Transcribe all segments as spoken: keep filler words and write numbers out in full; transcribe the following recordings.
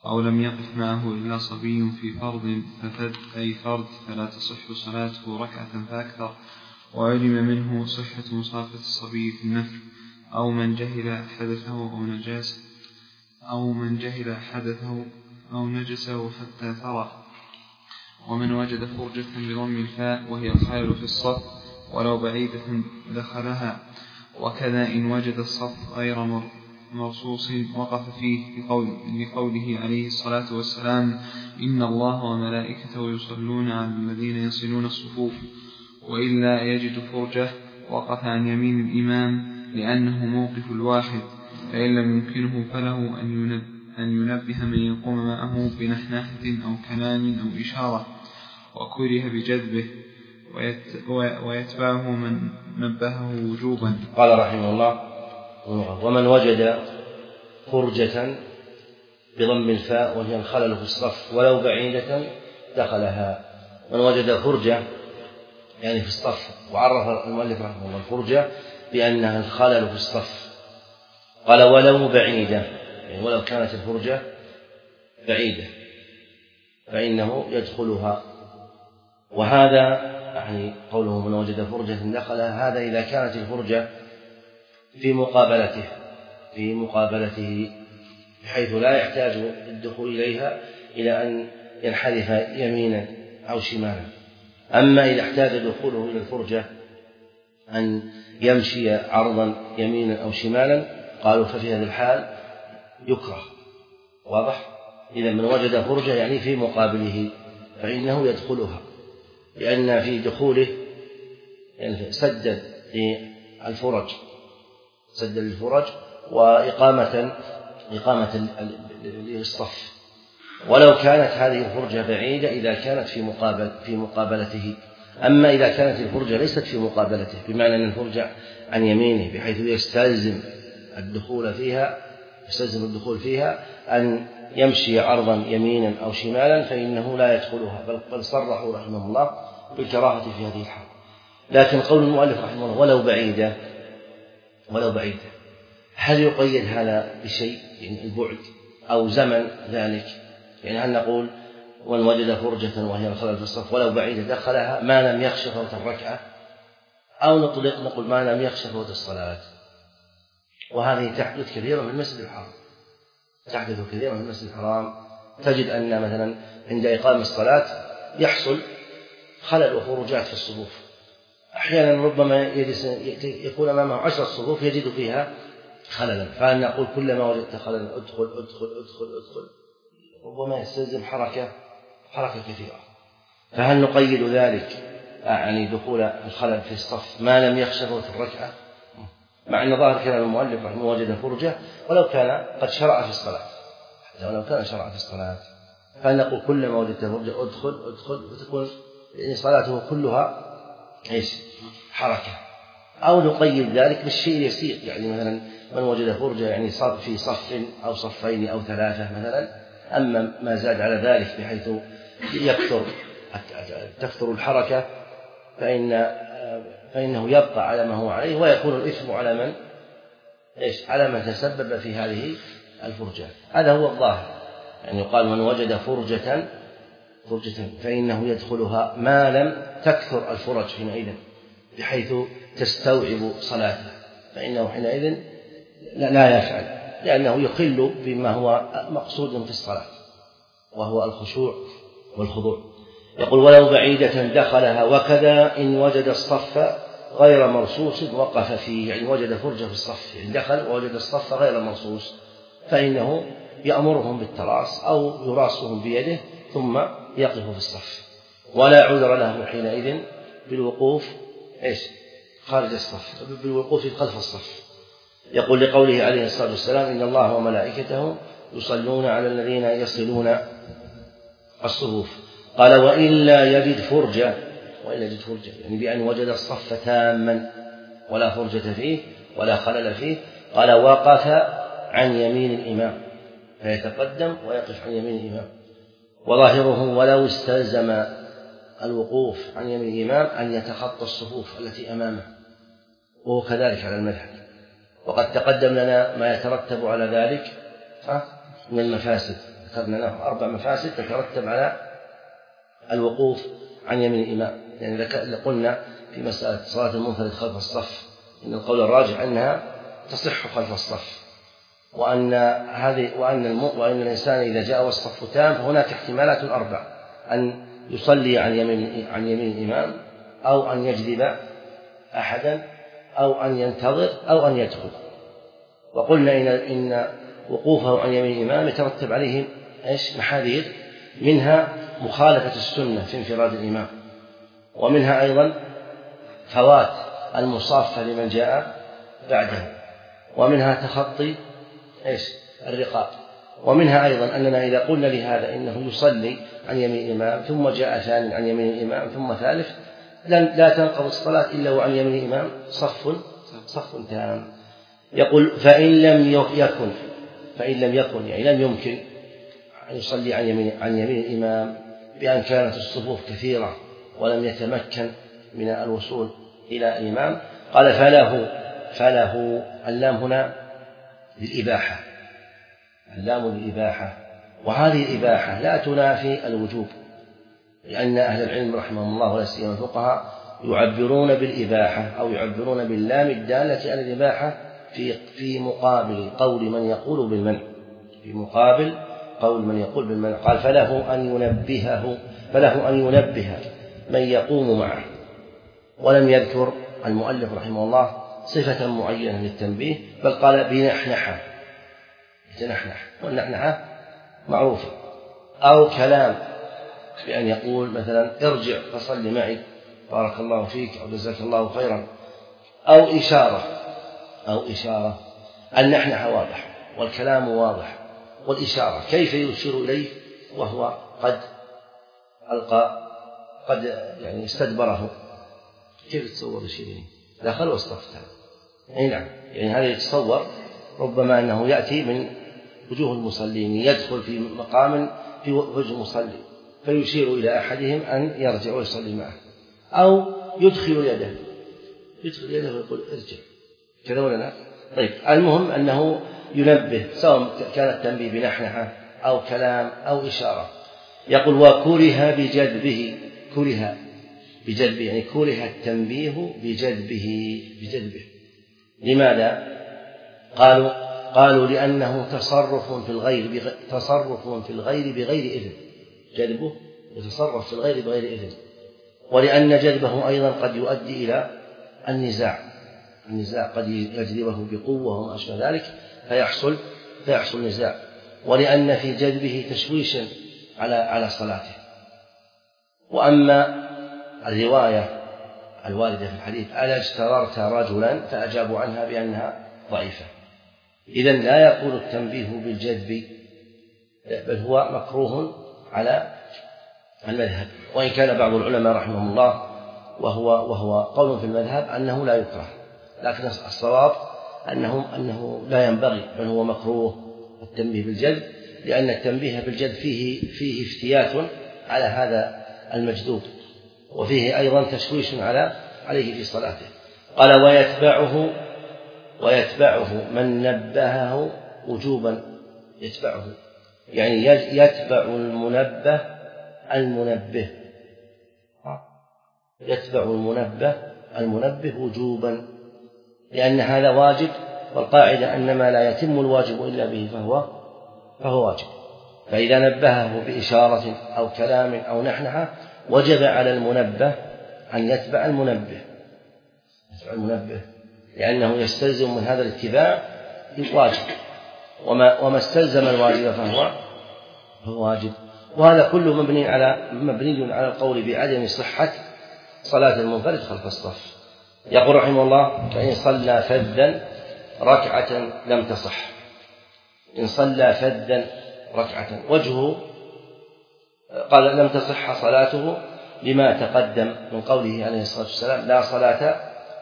أو لم يقف معه إلا صبي في فرض ففد أي فرض فلا تصح صلاته ركعة فأكثر، وعلم منه صحة مصافة الصبي في النفل، أو من جهل حدثه أو نجاسه أو من جهل حدثه أو نجسه حتى ثرى. ومن وجد فرجة بضم الفاء وهي الخلل في الصف ولو بعيدة دخلها، وكذا إن وجد الصف غير مرصوص وقف فيه بقول لقوله عليه الصلاة والسلام: إن الله وملائكته يصلون على الذين يصلون الصفوف. وإلا يجد فرجة وقف عن يمين الإمام لأنه موقف الواحد، فإن لم يمكنه فله أن ينبه من يقوم معه بنحناحة أو كلام أو إشارة، وكره بجذبه ويتبعه من نبهه وجوبا. قال رحمه الله: ومن وجد فرجة بضم الفاء وهي الخلل في الصف ولو بعيدة دخلها. من وجد فرجة يعني في الصف، وعرف المؤلف رحمه الله الفرجة بأنها الخلل في الصف، قال ولو بعيدة، يعني ولو كانت الفرجة بعيدة فإنه يدخلها. وهذا يعني قوله من وجد فرجة دخلها، هذا إذا كانت الفرجة في مقابلته في مقابلته بحيث لا يحتاج الدخول إليها إلى أن ينحرف يمينا أو شمالا. أما إذا احتاج دخوله إلى الفرجة أن يمشي عرضا يمينا أو شمالا، قالوا ففي هذه الحال يكره. واضح؟ إذا من وجد فرجة يعني في مقابله فإنه يدخلها، لأن في دخوله يعني سدد للفرج سدد للفرج وإقامة إقامة للصف. ولو كانت هذه الفرجة بعيدة إذا كانت في مقابل في مقابلته. أما إذا كانت الفرجة ليست في مقابلته، بمعنى أن الفرجة عن يمينه بحيث يستلزم الدخول فيها يستلزم الدخول فيها أن يمشي عرضا يمينا أو شمالا، فإنه لا يدخلها، بل بل صرحوا رحمه الله بالكراهة في هذه الحال. لكن قول المؤلف رحمه الله ولو بعيدة ولو بعيدة هل يقيد هذا بشيء، يعني البعد أو زمن ذلك؟ يعني هل نقول ومن وجد فرجة وهي الخلل في الصف ولو بعيدة دخلها ما لم يخش فوت الركعة، أو نطلق نقول ما لم يخش فوت الصلاة؟ وهذه تحدث كثيرا في المسجد الحرام تحدث كثيرا في المسجد الحرام تجد أن مثلا عند إقام الصلاة يحصل خلل وخروجات في الصفوف. أحيانا ربما يكون أمامه عشر صفوف يجد فيها خللا، فأن نقول كلما وجدت خللا ادخل ادخل ادخل ادخل ربما يستلزم حركة حركة كثيرة. فهل نقيد ذلك يعني دخول الخلل في الصف ما لم يخش فوت الركعة، مع أن ظاهر كلام المؤلف رحمه وجد فرجة ولو كان قد شرع في الصلاة، حتى ولو كان شرع في الصلاة فهل نقول كلما وجدت فرجة ادخل ادخل وتكون صلاته كلها ايش حركة، أو نقيد ذلك بالشيء اليسير، يعني مثلا من وجد فرجة يعني صار في صف أو صفين أو ثلاثة مثلا، أما ما زاد على ذلك بحيث يكثر تكثر الحركة فإن فإنه يبقى على ما هو عليه، ويكون الإثم على من إيش على من تسبب في هذه الفرجة. هذا هو الظاهر، يعني يقال من وجد فرجة فرجة فإنه يدخلها ما لم تكثر الفرج حينئذ بحيث تستوعب صلاته، فإنه حينئذ لا يفعل، لأنه يخل بما هو مقصود في الصلاة وهو الخشوع والخضوع. يقول ولو بعيدة دخلها، وكذا إن وجد الصف غير مرصوص وقف فيه، يعني وجد فرجة في الصف، يعني دخل ووجد الصف غير مرصوص فإنه يأمرهم بالتراص أو يراصهم بيده ثم يقف في الصف، ولا عذر له حينئذ بالوقوف إيش خارج الصف، بالوقوف خلف الصف. يقول لقوله عليه الصلاة والسلام إن الله وملائكته يصلون على الذين يصلون الصفوف. قال وإلا يجد فرجة وإلا يجد فرجة يعني بأن وجد الصف تاما ولا فرجة فيه ولا خلل فيه، قال وقف عن يمين الإمام، فيتقدم ويقف عن يمين الإمام. وظاهره ولو استلزم الوقوف عن يمين الإمام أن يتخطى الصفوف التي أمامه، وهو كذلك على المذهب. وقد تقدم لنا ما يترتب على ذلك من المفاسد ذكرنا له أربع مفاسد تترتب على الوقوف عن يمين الإمام. يعني قلنا في مسألة صلاة المنفرد خلف الصف إن القول الراجح أنها تصح خلف الصف، وأن هذه وأن وأن الإنسان إذا جاء والصف تام فهناك احتمالات أربع: أن يصلي عن يمين عن يمين الإمام، أو أن يجذب أحدا، أو أن ينتظر، أو أن يدخل. وقلنا إن إن وقوفه عن يمين الإمام يترتب عليه إيش؟ محاذير، منها مخالفة السنة في انفراد الإمام، ومنها أيضا فوات المصافة لمن جاء بعده، ومنها تخطي إيش؟ الرقاب، ومنها أيضا أننا إذا قلنا لهذا إنه يصلي عن يمين الإمام ثم جاء ثاني عن يمين الإمام ثم ثالث، لا تنقضي الصلاة إلا وعن يمين الإمام صف صف تام. يقول فإن لم يكن فإن لم يكن يعني لم يمكن أن يصلي عن يمين عن يمين الإمام بأن كانت الصفوف كثيرة ولم يتمكن من الوصول إلى الإمام، قال فله فله اللام هنا للإباحة، اللام للإباحة، وهذه الإباحة لا تنافي الوجوب، لأن أهل العلم رحمهم الله ولا سيما الفقهاء يعبرون بالإباحة أو يعبرون باللام الدالة على الإباحة في في مقابل قول من يقول بالمنع، في مقابل قول من يقول بالمنع. قال فله أن ينبهه فله أن ينبه من يقوم معه، ولم يذكر المؤلف رحمه الله صفة معينة للتنبيه، بل قال بنحنحة، تنحنح، والنحنحة معروفة، أو كلام بأن يقول مثلا ارجع فصل معي بارك الله فيك أو جزاك الله خيرا، أو إشارة أو إشارة. النحنحة واضح والكلام واضح، والإشارة كيف يشير إليه وهو قد ألقى قد يعني استدبره، كيف تصور يشير إليه؟ دخل واستفتح. أي نعم، يعني هذا يتصور ربما أنه يأتي من وجوه المصلين، يدخل في مقام في وجه المصلي فيشير إلى أحدهم أن يرجع ويصلي معه، أو يدخل يده يدخل يده ويقول ارجع كذا ولا لا. طيب المهم أنه ينبه، سواء كان التنبيه بنحنحة أو كلام أو إشارة. يقول وكره بجذبه، كره بجذبه يعني كره التنبيه بجذبه بجذبه لماذا؟ قالوا قالوا لأنه تصرف في الغير بغ... تصرف في الغير بغير إذن، جذبه يتصرف في الغير بغير إذن، ولأن جذبه أيضا قد يؤدي إلى النزاع، النزاع قد يجذبه بقوة وما أشبه ذلك فيحصل فيحصل نزاع، ولأن في جذبه تشويشا على على صلاته. وأما الرواية الواردة في الحديث ألا اجتررت رجلا فأجابوا عنها بأنها ضعيفة، إذن لا يكون التنبيه بالجذب، بل هو مكروه على المذهب، وإن كان بعض العلماء رحمهم الله وهو وهو قول في المذهب أنه لا يكره، لكن الصواب أنه أنه لا ينبغي، بل هو مكروه التنبيه بالجذب، لأن التنبيه بالجذب فيه فيه افتيات على هذا المجذوب، وفيه أيضا تشويش على عليه في صلاته. قال ويتبعه ويتبعه من نبهه وجوبا، يتبعه يعني يتبع المنبه المنبه يتبع المنبه المنبه وجوبا، لأن هذا واجب، والقاعدة أن ما لا يتم الواجب إلا به فهو فهو واجب. فإذا نبهه بإشارة أو كلام أو نحنحة وجب على المنبه أن يتبع المنبه يتبع المنبه لأنه يستلزم من هذا الاتباع الواجب، وما وما استلزم الواجب فهو فهو واجب. وهذا كله مبني على مبني على القول بعدم صحة صلاة المنفرد خلف الصف. يقول رحمه الله فإن صلى فذا ركعة لم تصح، إن صلى فذا ركعة وجهه قال لم تصح صلاته لما تقدم من قوله عليه الصلاة والسلام لا صلاة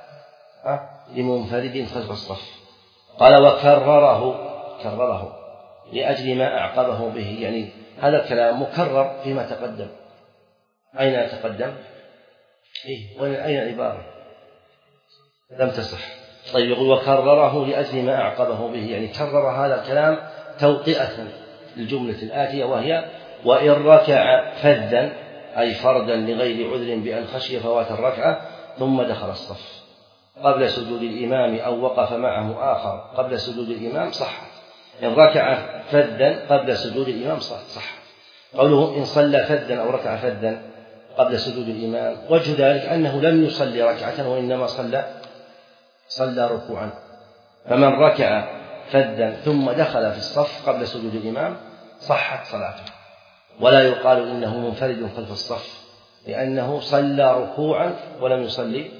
لمنفرد خلف الصف. قال وكرره كرره لأجل ما أعقبه به، يعني هذا الكلام مكرر فيما تقدم. أين تقدم؟ إيه؟ أين العبارة؟ لم تصح. طيب يقول وكرره لأجل ما أعقبه به، يعني كرر هذا الكلام توطئة الجملة الآتية، وهي وإن ركع فذا أي فردا لغير عذر بأن خشي فوات الركعة ثم دخل الصف قبل سجود الإمام أو وقف معه آخر قبل سجود الإمام صح. إن ركع فذا قبل سجود الإمام صح. قوله إن صلى فذا أو ركع فذا قبل سجود الإمام، وجه ذلك أنه لم يصلي ركعة وإنما صلى صلى ركوعا، فمن ركع فذا ثم دخل في الصف قبل سجود الإمام صحت صلاته، ولا يقال إنه منفرد خلف الصف، لأنه صلى ركوعا ولم يصلي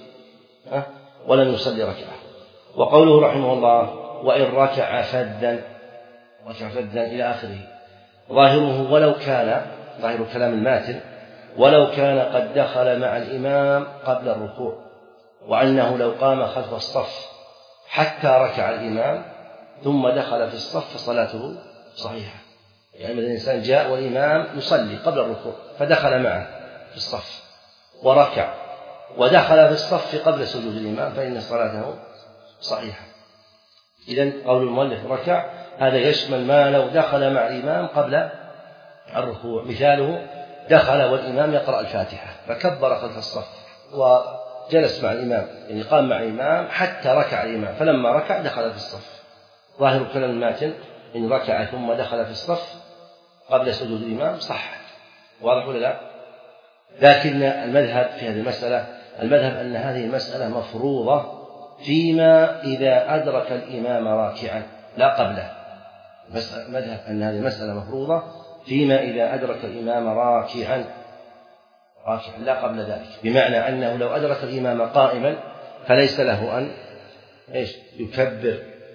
ولم يصلي ركعة. وقوله رحمه الله وإن ركع فذا ركع فذا إلى آخره، ظاهره ولو كان ظاهر كلام الماتن ولو كان قد دخل مع الإمام قبل الركوع، وأنه لو قام خلف الصف حتى ركع الإمام ثم دخل في الصف فصلاته صحيحة. يعني مثلا الإنسان جاء والإمام يصلي قبل الركوع فدخل معه في الصف وركع ودخل في الصف قبل سجود الإمام فإن صلاته صحيحة. إذن قول المؤلف ركع هذا يشمل ما لو دخل مع الإمام قبل الركوع، مثاله دخل والإمام يقرأ الفاتحة فكبر خلف الصف وجلس مع الإمام، يعني قام مع الإمام حتى ركع الإمام، فلما ركع دخل في الصف. ظاهر كلام الماتن إن ركع ثم دخل في الصف قبل سجود الإمام صح. واضح ولا لا؟ لكن المذهب في هذه المسألة المذهب أن هذه المسألة مفروضة فيما إذا أدرك الإمام راكعا لا قبله. المذهب أن هذه المسألة مفروضة فيما إذا أدرك الإمام راكعا راكعا لا قبل ذلك، بمعنى أنه لو أدرك الإمام قائما فليس له أن إيش يكبر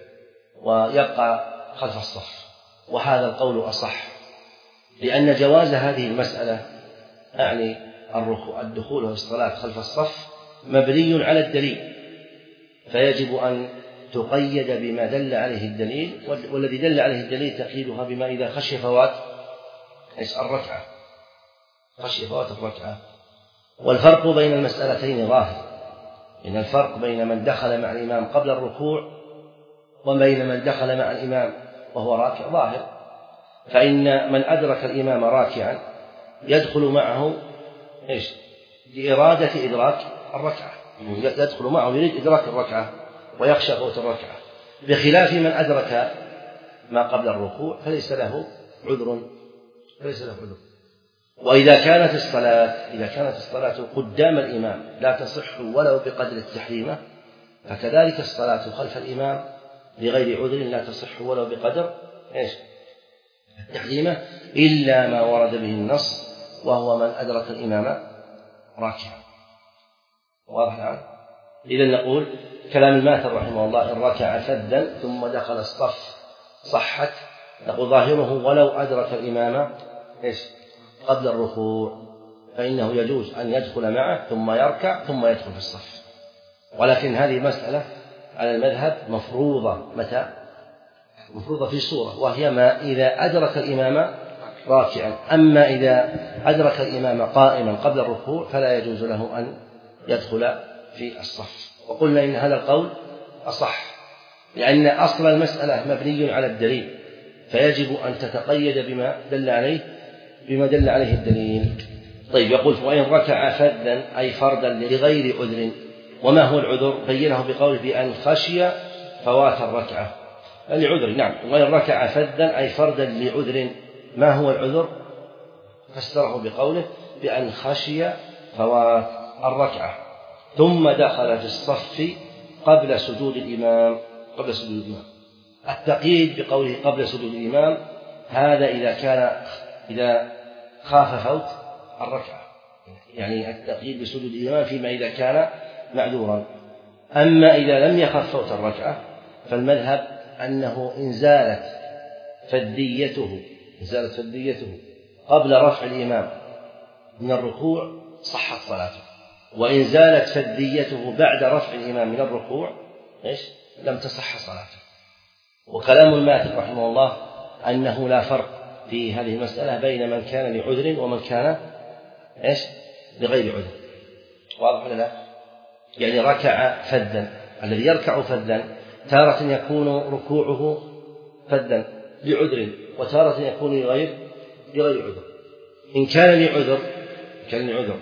ويبقى خلف الصف، وهذا القول أصح، لأن جواز هذه المسألة أعني الدخول والصلاة خلف الصف مبني على الدليل، فيجب أن تقيد بما دل عليه الدليل، والذي دل عليه الدليل تقييدها بما إذا خشي فوات الركعة خشي فوات الركعة. والفرق بين المسألتين ظاهر، إن الفرق بين من دخل مع الإمام قبل الركوع وبين من دخل مع الإمام وهو راكع ظاهر. فإن من أدرك الإمام راكعا يدخل معه إيش لإرادة إدراك الركعة، يدخل معه يريد إدراك الركعة ويخشى فوت الركعة، بخلاف من أدرك ما قبل الركوع فليس له عذر ليس له عذر. وإذا كانت الصلاة إذا كانت الصلاة قدام الإمام لا تصح ولو بقدر التحريمة، فكذلك الصلاة خلف الإمام لغير عذر لا تصح ولو بقدر إيش التحريمة، إلا ما ورد به النص وهو من أدرك الإمام راكعا. واضح الآن؟ إذن نقول كلام الماتن رحمه الله إن ركع فذا ثم دخل الصف صحت، نقول ظاهره ولو أدرك الإمام إيش قبل الركوع فإنه يجوز أن يدخل معه ثم يركع ثم يدخل في الصف. ولكن هذه مسألة على المذهب مفروضة متى؟ مفروضة في صورة، وهي ما إذا أدرك الإمام راكعا. أما إذا أدرك الإمام قائما قبل الركوع فلا يجوز له أن يدخل في الصف. وقلنا إن هذا القول أصح، لأن أصل المسألة مبني على الدليل، فيجب أن تتقيد بما دل عليه بما دل عليه الدليل. طيب يقول وإن ركع فذا أي فردا لغير عذر. وما هو العذر؟ بينه بقوله بأن خشي فوات الركعة لعذر. نعم، وإن ركع فذا أي فردا لعذر. ما هو العذر؟ فسره بقوله بأن خشي فوات الركعة ثم دخل في الصف قبل سجود الإمام قبل سجود الإمام. التقييد بقوله قبل سجود الإمام هذا إذا كان إذا خاف فوت الركعة، يعني التقييد بسجود الإمام فيما إذا كان معذورا. أما إذا لم يخف فوت الركعة فالمذهب أنه إن زالت فديته إن زالت فديته قبل رفع الإمام من الركوع صحت صلاته، وإن زالت فديته بعد رفع الإمام من الركوع إيش لم تصح صلاته. وكلام الماتن رحمه الله أنه لا فرق في هذه المسألة بين من كان لعذر ومن كان إيش لغير عذر. واضح ولا لا؟ يعني ركع فذا، الذي يركع فذا تارة يكون ركوعه فذا لعذر وتارة يكون لغير لغير عذر. إن كان لعذر كان لعذر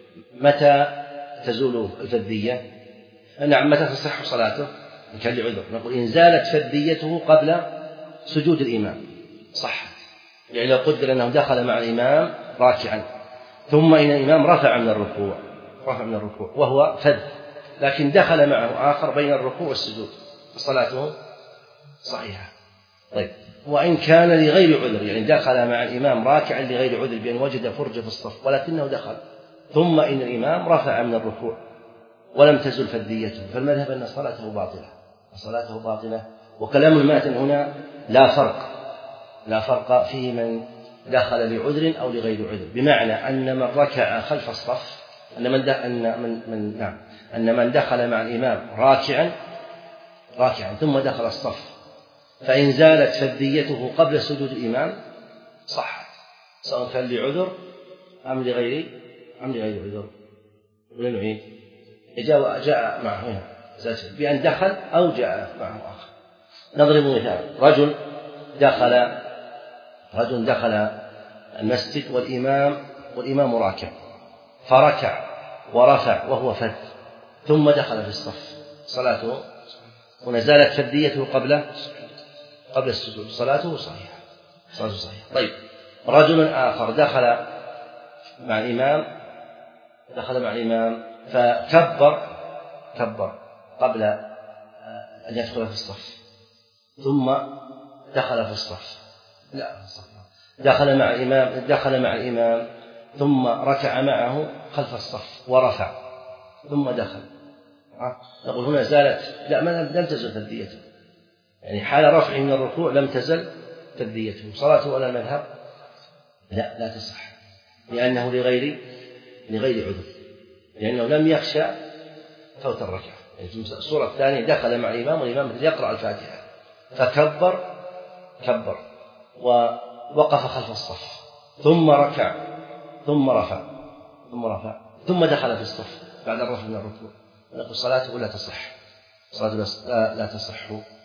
متى تزول الفدية؟ نعم متى تصح صلاته؟ إن كان لعذر نقول إن زالت فديته قبل سجود الإمام صحت، يعني لو قدر أنه دخل مع الإمام راكعا ثم إن الإمام رفع من الركوع رفع من الركوع وهو فذ، لكن دخل معه آخر بين الركوع والسجود فصلاته صحيحة. طيب وإن كان لغير عذر، يعني دخل مع الإمام راكعا لغير عذر بأن وجد فرجة في الصف ولكنه دخل ثم إن الإمام رفع من الركوع ولم تزل فديته، فالمذهب أن صلاته باطلة صلاته باطلة. وكلام الماتن هنا لا فرق لا فرق فيه من دخل لعذر أو لغير عذر، بمعنى أن من ركع خلف الصف أن من أن من, من نعم أن من دخل مع الإمام راكعا راكعا ثم دخل الصف فإن زالت فديته قبل سجود الإمام صحت، سواء كان لعذر أم لغير أم لغير عذر. ونعيد جاء جاء معه هنا بأن دخل أو جاء معه آخر. نضرب مثال: رجل دخل رجل دخل المسجد والإمام والإمام راكع فركع ورفع وهو فذ ثم دخل في الصف، صلاته ونزالت فديته قبل قبل السجود، صلاته صحيحة صلاته صحيحة. طيب رجل آخر دخل مع الإمام دخل مع الإمام فكبر كبر قبل أن يدخل في الصف ثم دخل في الصف لا دخل مع الإمام دخل مع الإمام ثم ركع معه خلف الصف ورفع ثم دخل، نقول هنا زالت لا لم تزل فديته، يعني حال رفعه من الركوع لم تزل فديته، صلاته على المذهب لا لا تصح لأنه لغير لغير عذر، لأنه لم يخشى فوت الركعة. يعني في الصورة الثانية دخل مع الإمام والإمام يقرأ الفاتحة فكبر كبر ووقف خلف الصف ثم ركع ثم رفع ثم رفع ثم دخل في الصف بعد الرفع من الركوع، نقول صلاته لا تصح صلاته لا, لا تصح.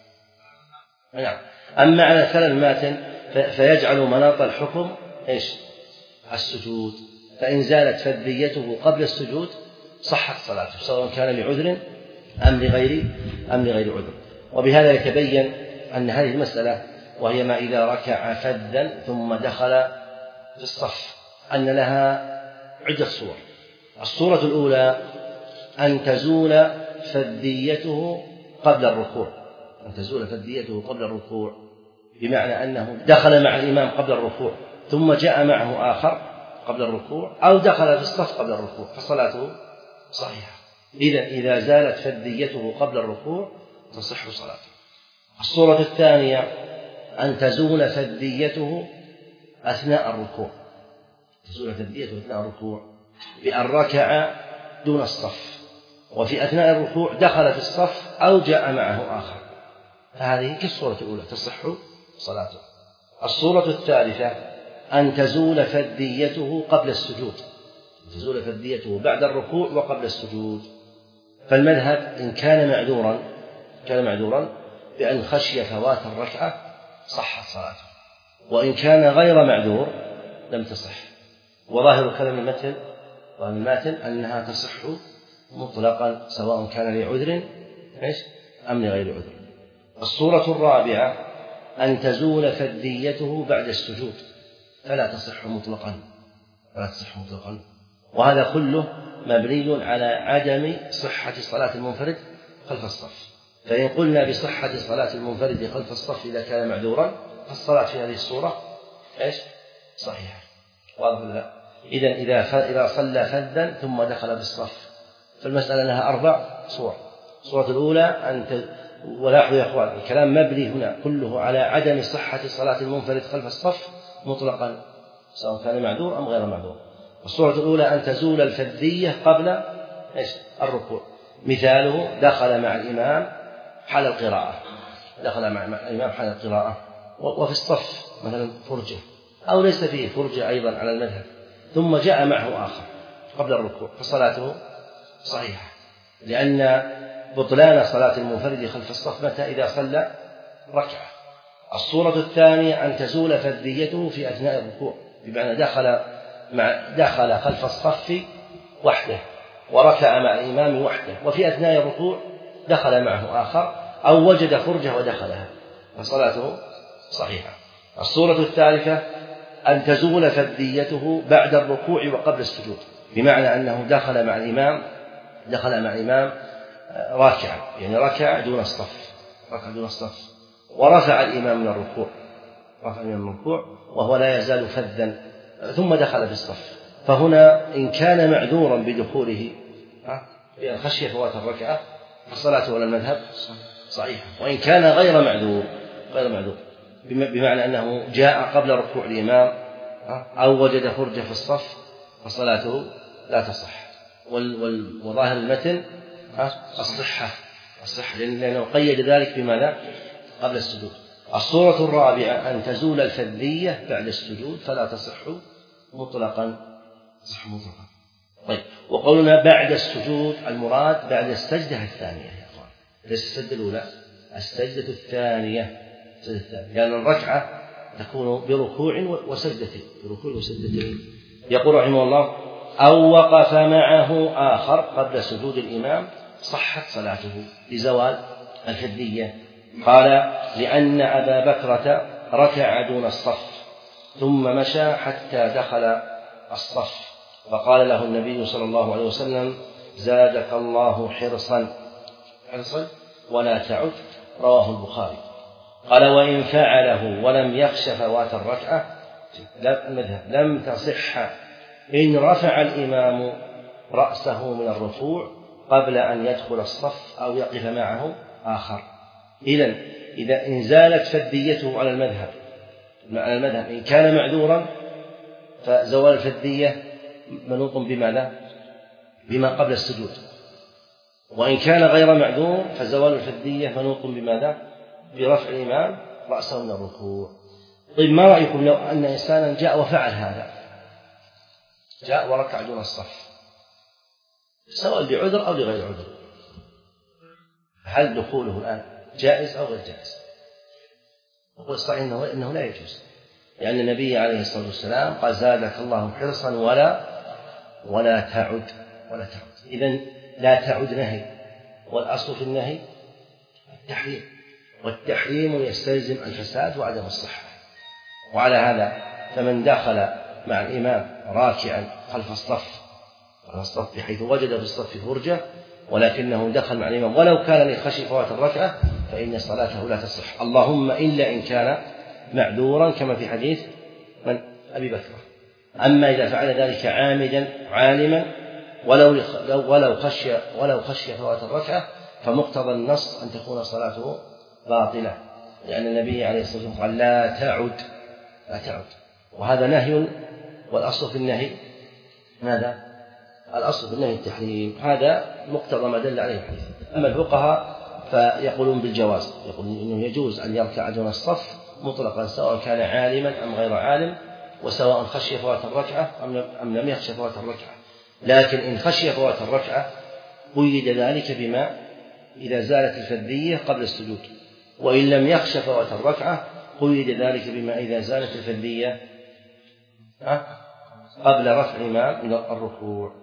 نعم. أما على كلام الماتن فيجعل مناط الحكم إيش؟ السجود، فإن زالت فديته قبل السجود صحت صلاته سواء كان لعذر أم لغير أم لغير عذر. وبهذا يتبين أن هذه المسألة وهي ما إذا ركع فذا ثم دخل في الصف أن لها عدة صور. الصورة الأولى أن تزول فديته قبل الركوع أن تزول فديته قبل الركوع بمعنى أنه دخل مع الإمام قبل الركوع ثم جاء معه آخر قبل الركوع أو دخل في الصف قبل الركوع فصلاته صحيحة. إذا إذا زالت فديته قبل الركوع تصح صلاته. الصورة الثانية أن تزول فديته أثناء الركوع تزول فديته أثناء الركوع بأن ركع دون الصف وفي أثناء الركوع دخل في الصف أو جاء معه آخر، فهذه كالصورة الأولى تصح صلاته. الصورة الثالثة أن تزول فديته قبل السجود تزول فديته بعد الركوع وقبل السجود، فالمذهب إن كان معذورا كان معذورا بأن خشي فوات الركعة صحت صلاته، وإن كان غير معذور لم تصح. وظاهر كلام المتن والماتن أنها تصح مطلقا سواء كان لعذر أم لغير عذر. الصورة الرابعة أن تزول فديته بعد السجود فلا تصح مطلقا فلا تصح مطلقا وهذا كله مبني على عدم صحة صلاة المنفرد خلف الصف. فإن قلنا بصحة صلاة المنفرد خلف الصف إذا كان معذورا فالصلاة في هذه الصورة إيش؟ صحيحة. واضح لا؟ إذا إذا إذا صلى فذا ثم دخل في الصف فالمسألة لها أربع صور. الصورة الأولى أن ت... ولاحظوا يا أخوان الكلام مبني هنا كله على عدم صحة صلاة المنفرد خلف الصف مطلقا سواء كان معذور أم غير معذور. الصورة الأولى أن تزول الفدية قبل إيش؟ الركوع، مثاله دخل مع الإمام حال القراءة دخل مع الإمام حال القراءة وفي الصف مثلا فرجة أو ليس فيه فرجة أيضا على المذهب ثم جاء معه آخر قبل الركوع فصلاته صحيحة، لأن بطلان صلاة المنفرد خلف الصف متى إذا صلى ركعة الصورة الثانية أن تزول فذيته في أثناء الركوع، بمعنى دخل مع دخل خلف الصف وحده وركع مع الإمام وحده، وفي أثناء الركوع دخل معه آخر أو وجد فرجة ودخلها، فصلاته صحيحة. الصورة الثالثة أن تزول فذيته بعد الركوع وقبل السجود، بمعنى أنه دخل مع الإمام دخل مع الإمام راكعا، يعني ركع دون الصف ركع دون الصف ورفع الإمام من الركوع رفع من الركوع وهو لا يزال فذا، ثم دخل في الصف. فهنا إن كان معذورا بدخوله بأن خشي فوات الركعة فصلاته على المذهب صحيحة، وإن كان غير معذور غير معذور بمعنى أنه جاء قبل ركوع الإمام أو وجد فرجة في الصف فصلاته لا تصح. وظاهر المتن الصحة الصحة لأنه قيد ذلك بماذا؟ قبل السجود. الصورة الرابعة أن تزول الفذية بعد السجود فلا تصح مطلقا صح مطلقا. طيب، وقولنا بعد السجود المراد بعد السجدة الثانية يا أخوان، ليس السجدة الأولى، السجدة الثانية السجدة الثانية، لأن يعني الركعة تكون بركوع وسجدتين بركوع وسجدتين. يقول رحمه الله: أو وقف معه آخر قبل سجود الإمام صحت صلاته لزوال الفذية. قال: لأن أبا بكرة ركع دون الصف ثم مشى حتى دخل الصف، فقال له النبي صلى الله عليه وسلم: زادك الله حرصا حرصا ولا تعد. رواه البخاري. قال: وإن فعله ولم يخش فوات الركعة لم تصح إن رفع الإمام رأسه من الركوع قبل أن يدخل الصف أو يقف معه آخر. إذن إذا إن زالت فذيته على المذهب على المذهب إن كان معذورا فزوال الفذية منوط بماذا؟ بما قبل السجود، وإن كان غير معذور فزوال الفذية منوط بماذا؟ برفع الإمام رأسه من الركوع. طيب، ما رأيكم لو أن إنسانا جاء وفعل هذا، جاء وركع دون الصف سواء لعذر أو لغير عذر، هل دخوله الآن جائز أو غير جائز؟ نقول الصحيح إنه, إنه لا يجوز، لأن يعني النبي عليه الصلاة والسلام قال: زادك الله حرصا ولا ولا تعد ولا تعد. إذن لا تعد نهي، والأصل في النهي التحريم، والتحريم يستلزم الفساد وعدم الصحة. وعلى هذا فمن دخل مع الإمام راكعا خلف الصف الصف بحيث وجد في الصف فرجة ولكنه دخل مع الإمام ولو كان لخشي فوات الركعة فإن صلاته لا تصح، اللهم إلا إن كان معذورا كما في حديث من أبي بكر. أما إذا فعل ذلك عامدا عالما ولو ولو خشي ولو خشي فوات الركعة فمقتضى النص أن تكون صلاته باطلة، لأن النبي عليه الصلاة والسلام قال: لا تعد لا تعد. وهذا نهي، والأصل في النهي ماذا؟ الأصل في النهي التحريم، هذا مقتضى ما دل عليه الحديث. أما الفقهاء فيقولون بالجواز، يقولون إنه يجوز أن يركع دون الصف مطلقا سواء كان عالما أم غير عالم، وسواء خشي فوات الركعة أم لم يخشى فوات الركعة. لكن إن خشي فوات الركعة قيد ذلك بما إذا زالت الفذية قبل السجود، وإن لم يخشى فوات الركعة قيد ذلك بما إذا زالت الفذية قبل رفع الإمام من الركوع.